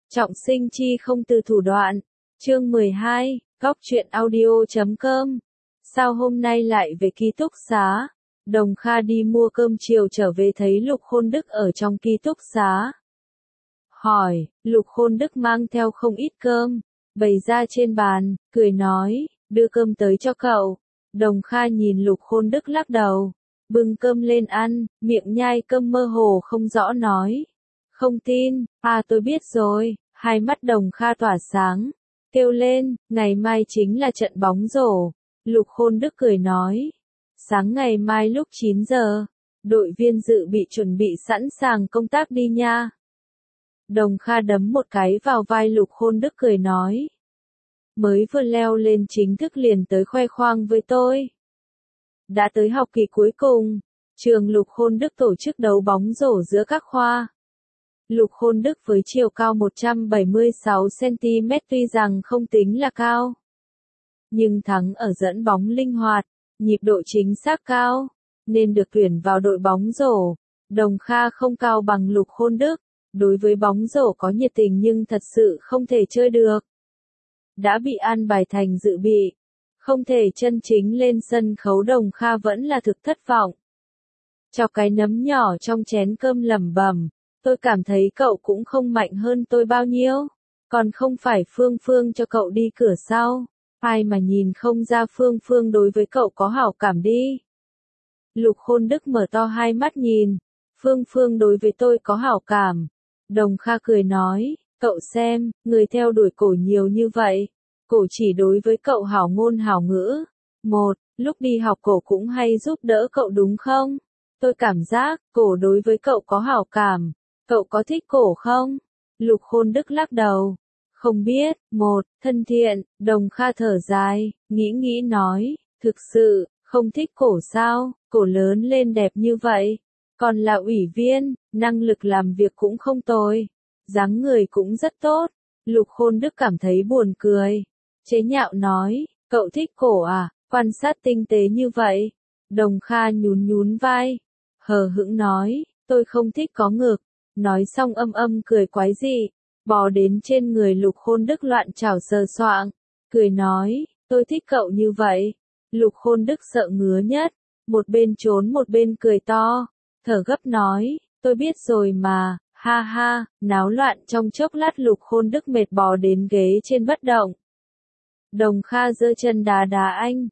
Trọng sinh chi không từ thủ đoạn. Chương 12, Góc truyện audio.com. Sao hôm nay lại về ký túc xá? Đồng Kha đi mua cơm chiều trở về thấy Lục Khôn Đức ở trong ký túc xá. Hỏi, Lục Khôn Đức mang theo không ít cơm, bày ra trên bàn, cười nói, đưa cơm tới cho cậu. Đồng Kha nhìn Lục Khôn Đức lắc đầu, bưng cơm lên ăn, miệng nhai cơm mơ hồ không rõ nói. Không tin, tôi biết rồi, hai mắt Đồng Kha tỏa sáng, kêu lên, ngày mai chính là trận bóng rổ. Lục Khôn Đức cười nói, sáng ngày mai lúc 9 giờ, đội viên dự bị chuẩn bị sẵn sàng công tác đi nha. Đồng Kha đấm một cái vào vai Lục Khôn Đức cười nói, mới vừa leo lên chính thức liền tới khoe khoang với tôi. Đã tới học kỳ cuối cùng, trường Lục Khôn Đức tổ chức đấu bóng rổ giữa các khoa. Lục Khôn Đức với chiều cao 176cm tuy rằng không tính là cao, nhưng thắng ở dẫn bóng linh hoạt, nhịp độ chính xác cao, nên được tuyển vào đội bóng rổ. Đồng Kha không cao bằng Lục Khôn Đức, đối với bóng rổ có nhiệt tình nhưng thật sự không thể chơi được. Đã bị an bài thành dự bị, không thể chân chính lên sân khấu. Đồng Kha vẫn là thực thất vọng. Chọc cái nấm nhỏ trong chén cơm lẩm bẩm, tôi cảm thấy cậu cũng không mạnh hơn tôi bao nhiêu, còn không phải Phương Phương cho cậu đi cửa sau, ai mà nhìn không ra Phương Phương đối với cậu có hảo cảm đi. Lục Khôn Đức mở to hai mắt nhìn, Phương Phương đối với tôi có hảo cảm. Đồng Kha cười nói, cậu xem, người theo đuổi cổ nhiều như vậy, cổ chỉ đối với cậu hảo ngôn hảo ngữ. Lúc đi học cổ cũng hay giúp đỡ cậu đúng không? Tôi cảm giác, cổ đối với cậu có hảo cảm. Cậu có thích cổ không? Lục Khôn Đức lắc đầu. Không biết. Thân thiện. Đồng Kha thở dài, nghĩ nói, thực sự, không thích cổ sao? Cổ lớn lên đẹp như vậy. Còn là ủy viên, năng lực làm việc cũng không tồi. Dáng người cũng rất tốt. Lục Khôn Đức cảm thấy buồn cười. Chế nhạo nói, cậu thích cổ à? Quan sát tinh tế như vậy. Đồng Kha nhún vai. Hờ hững nói, tôi không thích có ngực. Nói xong âm cười quái dị, bò đến trên người Lục Khôn Đức loạn chảo sờ soạng, cười nói, tôi thích cậu như vậy. Lục Khôn Đức sợ ngứa nhất, một bên trốn một bên cười to, thở gấp nói, tôi biết rồi mà, ha ha. Náo loạn trong chốc lát Lục Khôn Đức mệt bò đến ghế trên bất động. Đồng Kha giơ chân đá anh,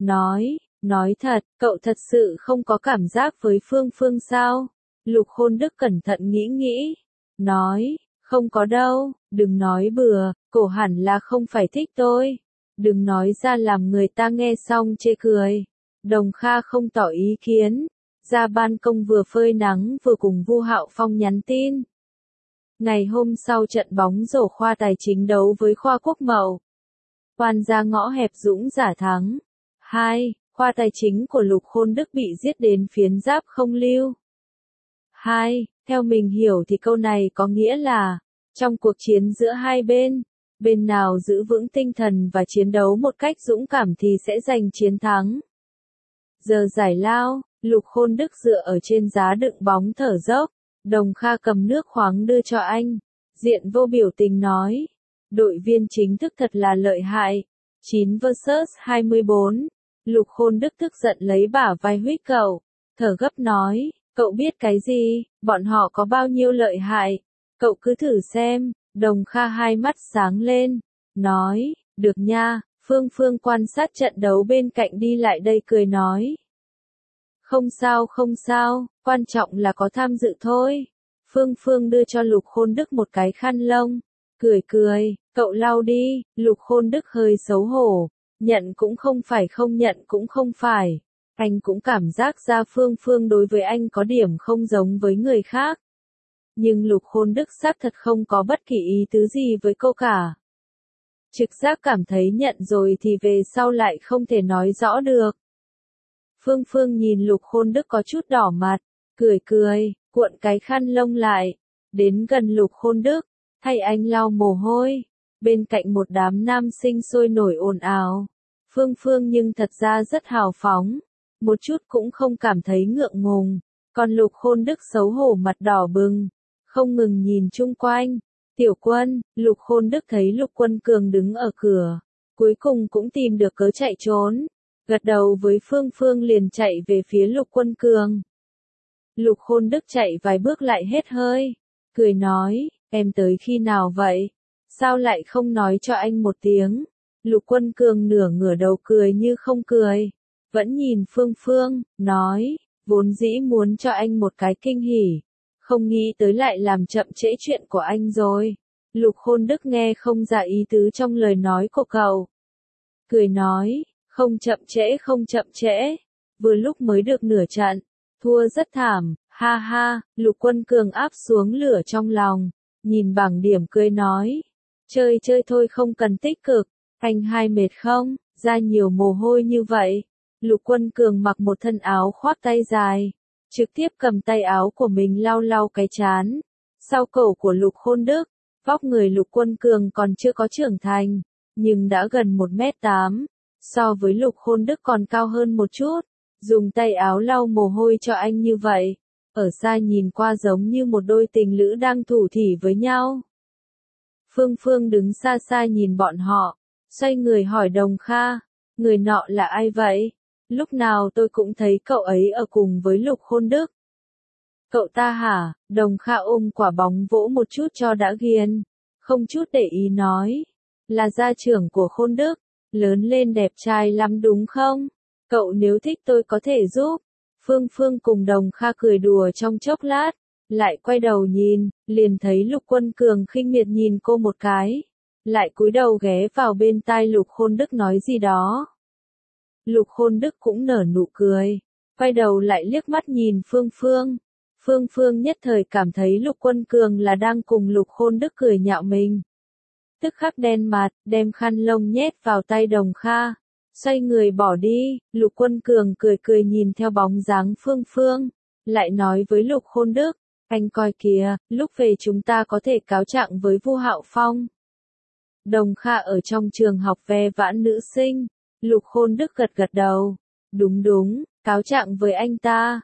nói thật, cậu thật sự không có cảm giác với Phương Phương sao? Lục Khôn Đức cẩn thận nghĩ, nói, không có đâu, đừng nói bừa, cổ hẳn là không phải thích tôi. Đừng nói ra làm người ta nghe xong chê cười. Đồng Kha không tỏ ý kiến, ra ban công vừa phơi nắng vừa cùng Vu Hạo Phong nhắn tin. Ngày hôm sau trận bóng rổ khoa tài chính đấu với khoa quốc mậu. Quan ra ngõ hẹp dũng giả thắng. 2. Khoa tài chính của Lục Khôn Đức bị giết đến phiến giáp không lưu. 2. Theo mình hiểu thì câu này có nghĩa là, trong cuộc chiến giữa hai bên, bên nào giữ vững tinh thần và chiến đấu một cách dũng cảm thì sẽ giành chiến thắng. Giờ giải lao, Lục Khôn Đức dựa ở trên giá đựng bóng thở dốc, Đồng Kha cầm nước khoáng đưa cho anh, diện vô biểu tình nói, đội viên chính thức thật là lợi hại, 9 vs 24. Lục Khôn Đức tức giận lấy bả vai huých cậu, thở gấp nói, cậu biết cái gì, bọn họ có bao nhiêu lợi hại, cậu cứ thử xem. Đồng Kha hai mắt sáng lên, nói, được nha. Phương Phương quan sát trận đấu bên cạnh đi lại đây cười nói, không sao, quan trọng là có tham dự thôi. Phương Phương đưa cho Lục Khôn Đức một cái khăn lông, cười, cậu lau đi. Lục Khôn Đức hơi xấu hổ, nhận cũng không phải không nhận cũng không phải. Anh cũng cảm giác ra Phương Phương đối với anh có điểm không giống với người khác. Nhưng Lục Khôn Đức xác thật không có bất kỳ ý tứ gì với cô cả. Trực giác cảm thấy nhận rồi thì về sau lại không thể nói rõ được. Phương Phương nhìn Lục Khôn Đức có chút đỏ mặt, cười, cuộn cái khăn lông lại, đến gần Lục Khôn Đức, thay anh lau mồ hôi. Bên cạnh một đám nam sinh sôi nổi ồn ào. Phương Phương nhưng thật ra rất hào phóng, một chút cũng không cảm thấy ngượng ngùng, còn Lục Khôn Đức xấu hổ mặt đỏ bừng, không ngừng nhìn chung quanh. Tiểu Quân, Lục Khôn Đức thấy Lục Quân Cường đứng ở cửa, cuối cùng cũng tìm được cớ chạy trốn, gật đầu với Phương Phương liền chạy về phía Lục Quân Cường. Lục Khôn Đức chạy vài bước lại hết hơi, cười nói, em tới khi nào vậy? Sao lại không nói cho anh một tiếng? Lục Quân Cường nửa ngửa đầu cười như không cười, vẫn nhìn Phương Phương, nói, vốn dĩ muốn cho anh một cái kinh hỉ, không nghĩ tới lại làm chậm trễ chuyện của anh rồi. Lục Khôn Đức nghe không ra ý tứ trong lời nói của cậu. Cười nói, không chậm trễ không chậm trễ, vừa lúc mới được nửa trận, thua rất thảm, ha ha. Lục Quân Cường áp xuống lửa trong lòng, nhìn bảng điểm cười nói, chơi chơi thôi không cần tích cực, anh hai mệt không, ra nhiều mồ hôi như vậy. Lục Quân Cường mặc một thân áo khoác tay dài, trực tiếp cầm tay áo của mình lau lau cái trán. Sau cổ của Lục Khôn Đức, vóc người Lục Quân Cường còn chưa có trưởng thành, nhưng đã gần 1m8, so với Lục Khôn Đức còn cao hơn một chút, dùng tay áo lau mồ hôi cho anh như vậy, ở xa nhìn qua giống như một đôi tình lữ đang thủ thỉ với nhau. Phương Phương đứng xa xa nhìn bọn họ, xoay người hỏi Đồng Kha, người nọ là ai vậy? Lúc nào tôi cũng thấy cậu ấy ở cùng với Lục Khôn Đức. Cậu ta hả? Đồng Kha ôm quả bóng vỗ một chút cho đã ghiền, không chút để ý nói, là gia trưởng của Khôn Đức, lớn lên đẹp trai lắm đúng không? Cậu nếu thích tôi có thể giúp. Phương Phương cùng Đồng Kha cười đùa trong chốc lát, lại quay đầu nhìn, liền thấy Lục Quân Cường khinh miệt nhìn cô một cái, lại cúi đầu ghé vào bên tai Lục Khôn Đức nói gì đó. Lục Khôn Đức cũng nở nụ cười, quay đầu lại liếc mắt nhìn Phương Phương. Phương Phương nhất thời cảm thấy Lục Quân Cường là đang cùng Lục Khôn Đức cười nhạo mình. Tức khắc đen mặt, đem khăn lông nhét vào tay Đồng Kha, xoay người bỏ đi. Lục Quân Cường cười cười nhìn theo bóng dáng Phương Phương, lại nói với Lục Khôn Đức, anh coi kìa, lúc về chúng ta có thể cáo trạng với Vu Hạo Phong. Đồng Kha ở trong trường học ve vãn nữ sinh. Lục Khôn Đức gật gật đầu, đúng đúng, cáo trạng với anh ta.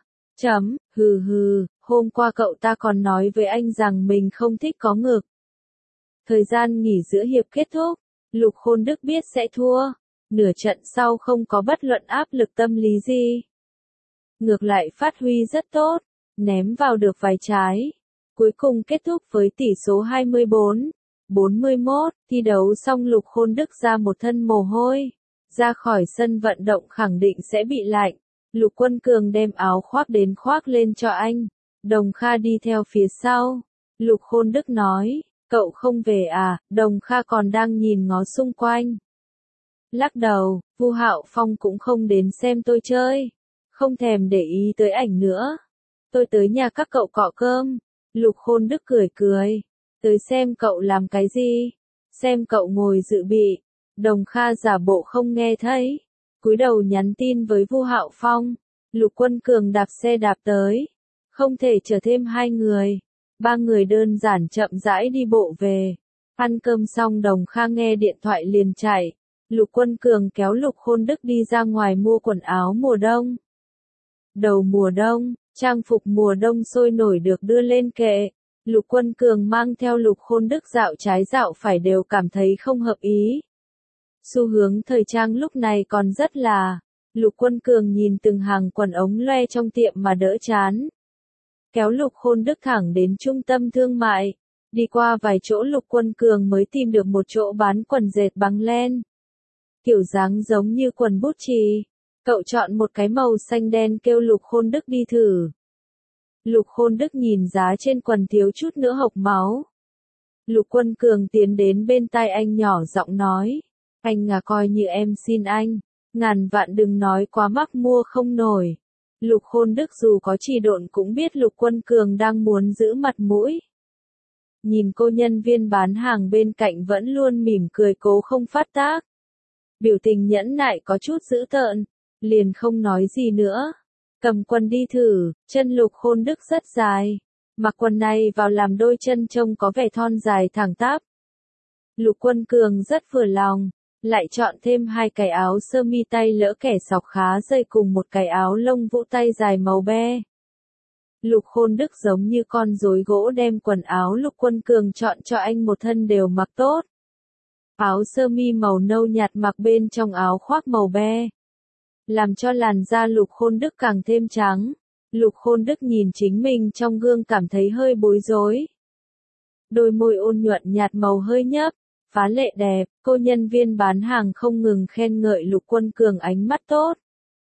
Hừ hừ, hôm qua cậu ta còn nói với anh rằng mình không thích có ngực. Thời gian nghỉ giữa hiệp kết thúc, Lục Khôn Đức biết sẽ thua, nửa trận sau không có bất luận áp lực tâm lý gì. Ngược lại phát huy rất tốt, ném vào được vài trái. Cuối cùng kết thúc với tỷ số 24-41, thi đấu xong Lục Khôn Đức ra một thân mồ hôi. Ra khỏi sân vận động khẳng định sẽ bị lạnh. Lục Quân Cường đem áo khoác đến khoác lên cho anh. Đồng Kha đi theo phía sau. Lục Khôn Đức nói, cậu không về à? Đồng Kha còn đang nhìn ngó xung quanh. Lắc đầu, Vu Hạo Phong cũng không đến xem tôi chơi. Không thèm để ý tới ảnh nữa. Tôi tới nhà các cậu cọ cơm. Lục Khôn Đức cười cười. Tới xem cậu làm cái gì? Xem cậu ngồi dự bị. Đồng Kha giả bộ không nghe thấy, cúi đầu nhắn tin với Vu Hạo Phong. Lục Quân Cường đạp xe đạp tới, không thể chở thêm 2 người, 3 người đơn giản chậm rãi đi bộ về. Ăn cơm xong Đồng Kha nghe điện thoại liền chạy. Lục Quân Cường kéo Lục Khôn Đức đi ra ngoài mua quần áo mùa đông. Đầu mùa đông, trang phục mùa đông sôi nổi được đưa lên kệ. Lục Quân Cường mang theo Lục Khôn Đức dạo trái dạo phải đều cảm thấy không hợp ý. Xu hướng thời trang lúc này còn rất là. Lục Quân Cường nhìn từng hàng quần ống loe trong tiệm mà đỡ chán. Kéo Lục Khôn Đức thẳng đến trung tâm thương mại. Đi qua vài chỗ Lục Quân Cường mới tìm được một chỗ bán quần dệt bằng len. Kiểu dáng giống như quần bút chì. Cậu chọn một cái màu xanh đen kêu Lục Khôn Đức đi thử. Lục Khôn Đức nhìn giá trên quần thiếu chút nữa hộc máu. Lục Quân Cường tiến đến bên tai anh nhỏ giọng nói. Anh à coi như em xin anh, ngàn vạn đừng nói quá mắc mua không nổi. Lục Khôn Đức dù có trì độn cũng biết Lục Quân Cường đang muốn giữ mặt mũi. Nhìn cô nhân viên bán hàng bên cạnh vẫn luôn mỉm cười cố không phát tác. Biểu tình nhẫn nại có chút dữ tợn, liền không nói gì nữa. Cầm quần đi thử, chân Lục Khôn Đức rất dài. Mặc quần này vào làm đôi chân trông có vẻ thon dài thẳng tắp. Lục Quân Cường rất vừa lòng. Lại chọn thêm 2 cái áo sơ mi tay lỡ kẻ sọc khá dày cùng một cái áo lông vũ tay dài màu be. Lục Khôn Đức giống như con rối gỗ đem quần áo Lục Quân Cường chọn cho anh một thân đều mặc tốt. Áo sơ mi màu nâu nhạt mặc bên trong áo khoác màu be, làm cho làn da Lục Khôn Đức càng thêm trắng. Lục Khôn Đức nhìn chính mình trong gương cảm thấy hơi bối rối. Đôi môi ôn nhuận nhạt màu hơi nhấp, phá lệ đẹp, cô nhân viên bán hàng không ngừng khen ngợi Lục Quân Cường ánh mắt tốt.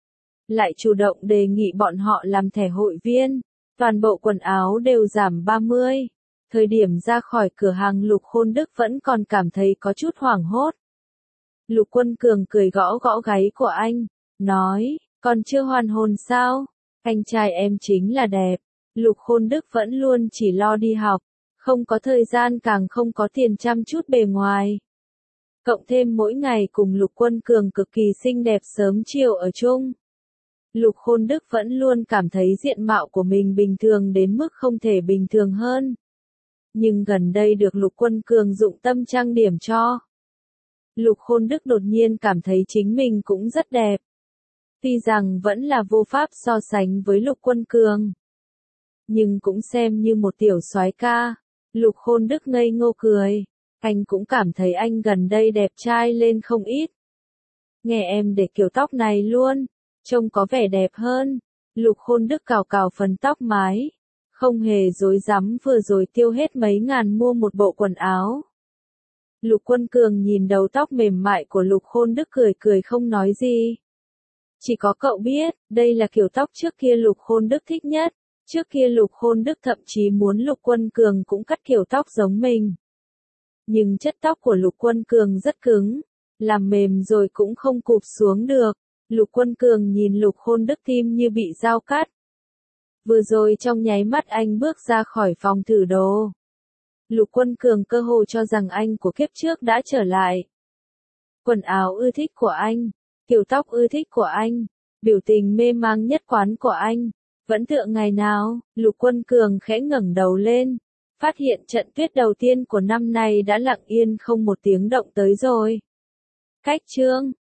Lại chủ động đề nghị bọn họ làm thẻ hội viên, toàn bộ quần áo đều giảm 30. Thời điểm ra khỏi cửa hàng Lục Khôn Đức vẫn còn cảm thấy có chút hoảng hốt. Lục Quân Cường cười gõ gõ gáy của anh, nói, còn chưa hoàn hồn sao? Anh trai em chính là đẹp. Lục Khôn Đức vẫn luôn chỉ lo đi học, không có thời gian càng không có tiền chăm chút bề ngoài. Cộng thêm mỗi ngày cùng Lục Quân Cường cực kỳ xinh đẹp sớm chiều ở chung. Lục Khôn Đức vẫn luôn cảm thấy diện mạo của mình bình thường đến mức không thể bình thường hơn. Nhưng gần đây được Lục Quân Cường dụng tâm trang điểm cho. Lục Khôn Đức đột nhiên cảm thấy chính mình cũng rất đẹp. Tuy rằng vẫn là vô pháp so sánh với Lục Quân Cường, nhưng cũng xem như một tiểu soái ca. Lục Khôn Đức ngây ngô cười. Anh cũng cảm thấy anh gần đây đẹp trai lên không ít. Nghe em để kiểu tóc này luôn, trông có vẻ đẹp hơn. Lục Khôn Đức cào cào phần tóc mái, không hề dối rắm vừa rồi tiêu hết mấy ngàn mua một bộ quần áo. Lục Quân Cường nhìn đầu tóc mềm mại của Lục Khôn Đức cười cười không nói gì. Chỉ có cậu biết, đây là kiểu tóc trước kia Lục Khôn Đức thích nhất. Trước kia Lục Khôn Đức thậm chí muốn Lục Quân Cường cũng cắt kiểu tóc giống mình. Nhưng chất tóc của Lục Quân Cường rất cứng, làm mềm rồi cũng không cụp xuống được. Lục Quân Cường nhìn Lục Khôn Đức tim như bị dao cắt. Vừa rồi trong nháy mắt anh bước ra khỏi phòng thử đồ. Lục Quân Cường cơ hồ cho rằng anh của kiếp trước đã trở lại. Quần áo ưa thích của anh, kiểu tóc ưa thích của anh, biểu tình mê mang nhất quán của anh, vẫn tựa ngày nào. Lục Quân Cường khẽ ngẩng đầu lên, phát hiện trận tuyết đầu tiên của năm nay đã lặng yên không một tiếng động tới rồi. Cách chương